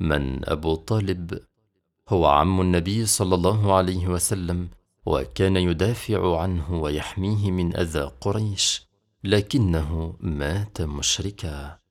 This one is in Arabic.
من أبو طالب؟ هو عم النبي صلى الله عليه وسلم، وكان يدافع عنه ويحميه من أذى قريش، لكنه مات مشركا.